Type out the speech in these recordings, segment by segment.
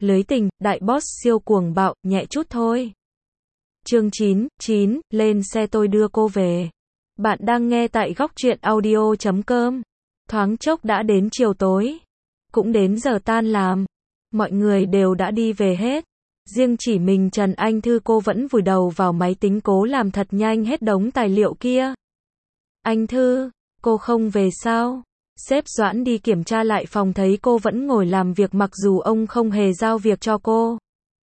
Lưới tình, đại boss siêu cuồng bạo, nhẹ chút thôi. Chương 9, lên xe tôi đưa cô về. Bạn đang nghe tại góc truyện audio.com. Thoáng chốc đã đến chiều tối. Cũng đến giờ tan làm. Mọi người đều đã đi về hết. Riêng chỉ mình Trần Anh Thư cô vẫn vùi đầu vào máy tính cố làm thật nhanh hết đống tài liệu kia. Anh Thư, cô không về sao? Sếp Doãn đi kiểm tra lại phòng thấy cô vẫn ngồi làm việc mặc dù ông không hề giao việc cho cô.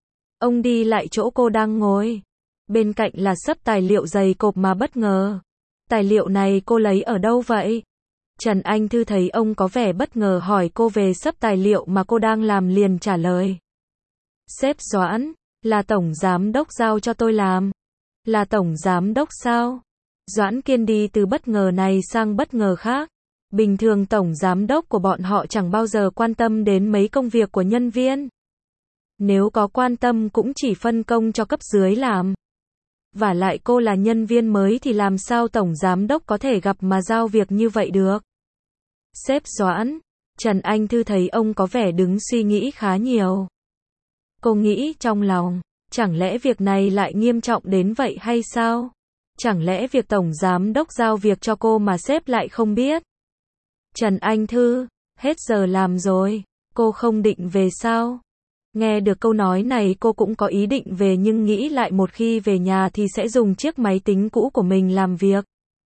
Ông đi lại chỗ cô đang ngồi. Bên cạnh là xấp tài liệu dày cộp mà bất ngờ. Tài liệu này cô lấy ở đâu vậy? Trần Anh Thư thấy ông có vẻ bất ngờ hỏi cô về xấp tài liệu mà cô đang làm liền trả lời. Sếp Doãn, là tổng giám đốc giao cho tôi làm. Là tổng giám đốc sao? Doãn Kiên đi từ bất ngờ này sang bất ngờ khác. Bình thường tổng giám đốc của bọn họ chẳng bao giờ quan tâm đến mấy công việc của nhân viên. Nếu có quan tâm cũng chỉ phân công cho cấp dưới làm. Vả lại cô là nhân viên mới thì làm sao tổng giám đốc có thể gặp mà giao việc như vậy được. Sếp Doãn, Trần Anh Thư thấy ông có vẻ đứng suy nghĩ khá nhiều. Cô nghĩ trong lòng, chẳng lẽ việc này lại nghiêm trọng đến vậy hay sao? Chẳng lẽ việc tổng giám đốc giao việc cho cô mà sếp lại không biết? Trần Anh Thư, hết giờ làm rồi, cô không định về sao? Nghe được câu nói này cô cũng có ý định về nhưng nghĩ lại một khi về nhà thì sẽ dùng chiếc máy tính cũ của mình làm việc.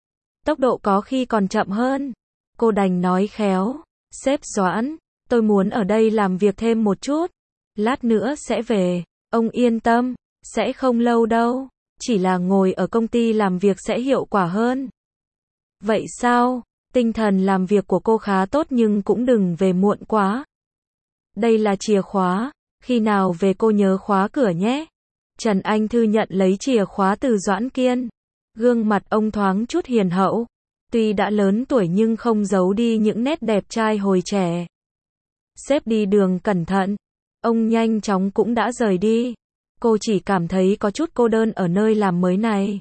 Tốc độ có khi còn chậm hơn. Cô đành nói khéo, sếp Doãn, tôi muốn ở đây làm việc thêm một chút. Lát nữa sẽ về, ông yên tâm, sẽ không lâu đâu. Chỉ là ngồi ở công ty làm việc sẽ hiệu quả hơn. Vậy sao? Tinh thần làm việc của cô khá tốt nhưng cũng đừng về muộn quá. Đây là chìa khóa, khi nào về cô nhớ khóa cửa nhé. Trần Anh Thư nhận lấy chìa khóa từ Doãn Kiên. Gương mặt ông thoáng chút hiền hậu. Tuy đã lớn tuổi nhưng không giấu đi những nét đẹp trai hồi trẻ. Sếp đi đường cẩn thận. Ông nhanh chóng cũng đã rời đi. Cô chỉ cảm thấy có chút cô đơn ở nơi làm mới này.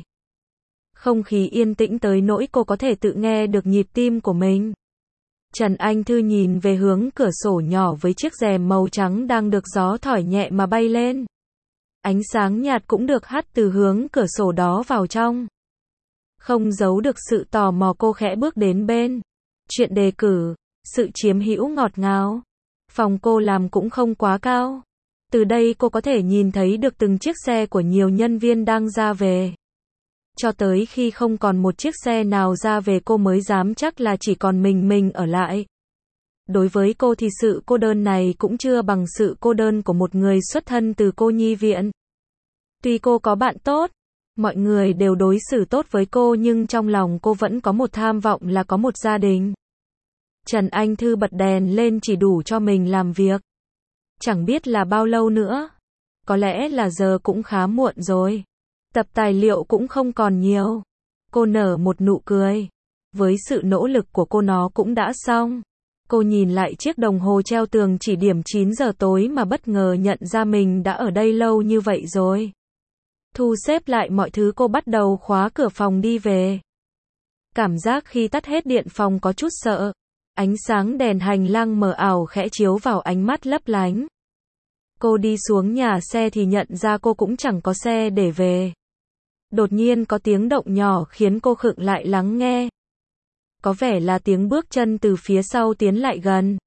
Không khí yên tĩnh tới nỗi cô có thể tự nghe được nhịp tim của mình. Trần Anh Thư nhìn về hướng cửa sổ nhỏ với chiếc rèm màu trắng đang được gió thổi nhẹ mà bay lên. Ánh sáng nhạt cũng được hắt từ hướng cửa sổ đó vào trong. Không giấu được sự tò mò cô khẽ bước đến bên. Chuyện đề cử, sự chiếm hữu ngọt ngào. Phòng cô làm cũng không quá cao. Từ đây cô có thể nhìn thấy được từng chiếc xe của nhiều nhân viên đang ra về. Cho tới khi không còn một chiếc xe nào ra về cô mới dám chắc là chỉ còn mình ở lại. Đối với cô thì sự cô đơn này cũng chưa bằng sự cô đơn của một người xuất thân từ cô nhi viện. Tuy cô có bạn tốt, mọi người đều đối xử tốt với cô nhưng trong lòng cô vẫn có một tham vọng là có một gia đình. Trần Anh Thư bật đèn lên chỉ đủ cho mình làm việc. Chẳng biết là bao lâu nữa. Có lẽ là giờ cũng khá muộn rồi. Tập tài liệu cũng không còn nhiều. Cô nở một nụ cười. Với sự nỗ lực của cô nó cũng đã xong. Cô nhìn lại chiếc đồng hồ treo tường chỉ điểm 9 giờ tối mà bất ngờ nhận ra mình đã ở đây lâu như vậy rồi. Thu xếp lại mọi thứ cô bắt đầu khóa cửa phòng đi về. Cảm giác khi tắt hết điện phòng có chút sợ. Ánh sáng đèn hành lang mờ ảo khẽ chiếu vào ánh mắt lấp lánh. Cô đi xuống nhà xe thì nhận ra cô cũng chẳng có xe để về. Đột nhiên có tiếng động nhỏ khiến cô khựng lại lắng nghe. Có vẻ là tiếng bước chân từ phía sau tiến lại gần.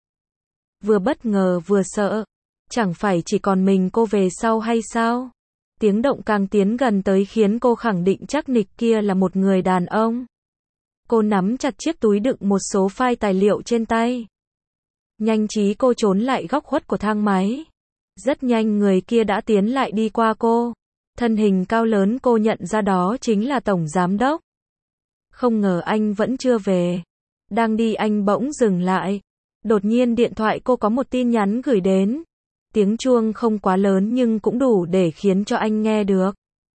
Vừa bất ngờ vừa sợ. Chẳng phải chỉ còn mình cô về sau hay sao? Tiếng động càng tiến gần tới khiến cô khẳng định chắc nịch kia là một người đàn ông. Cô nắm chặt chiếc túi đựng một số file tài liệu trên tay. Nhanh trí cô trốn lại góc khuất của thang máy. Rất nhanh người kia đã tiến lại đi qua cô. Thân hình cao lớn cô nhận ra đó chính là tổng giám đốc. Không ngờ anh vẫn chưa về. Đang đi anh bỗng dừng lại. Đột nhiên điện thoại cô có một tin nhắn gửi đến. Tiếng chuông không quá lớn nhưng cũng đủ để khiến cho anh nghe được.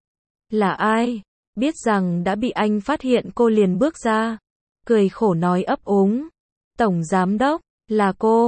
Là ai? Biết rằng đã bị anh phát hiện cô liền bước ra. Cười khổ nói ấp úng. Tổng giám đốc, là cô,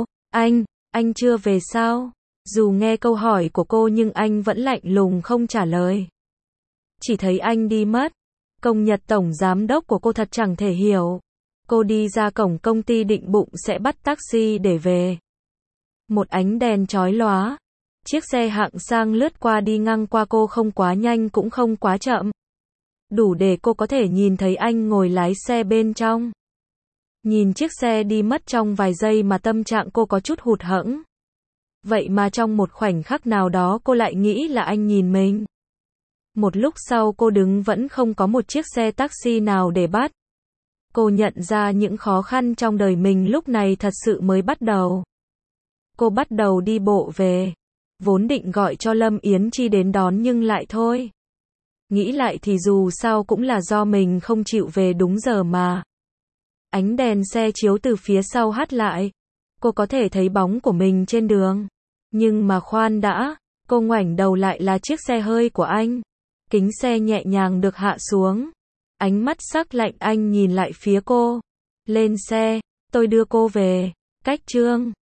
anh chưa về sao? Dù nghe câu hỏi của cô nhưng anh vẫn lạnh lùng không trả lời. Chỉ thấy anh đi mất. Công nhật tổng giám đốc của cô thật chẳng thể hiểu. Cô đi ra cổng công ty định bụng sẽ bắt taxi để về. Một ánh đèn chói lóa. Chiếc xe hạng sang lướt qua đi ngang qua cô không quá nhanh cũng không quá chậm. Đủ để cô có thể nhìn thấy anh ngồi lái xe bên trong. Nhìn chiếc xe đi mất trong vài giây mà tâm trạng cô có chút hụt hẫng. Vậy mà trong một khoảnh khắc nào đó cô lại nghĩ là anh nhìn mình. Một lúc sau cô đứng vẫn không có một chiếc xe taxi nào để bắt. Cô nhận ra những khó khăn trong đời mình lúc này thật sự mới bắt đầu. Cô bắt đầu đi bộ về. Vốn định gọi cho Lâm Yến Chi đến đón nhưng lại thôi. Nghĩ lại thì dù sao cũng là do mình không chịu về đúng giờ mà. Ánh đèn xe chiếu từ phía sau hắt lại. Cô có thể thấy bóng của mình trên đường. Nhưng mà khoan đã, cô ngoảnh đầu lại là chiếc xe hơi của anh. Kính xe nhẹ nhàng được hạ xuống. Ánh mắt sắc lạnh anh nhìn lại phía cô. Lên xe, tôi đưa cô về. Cách chương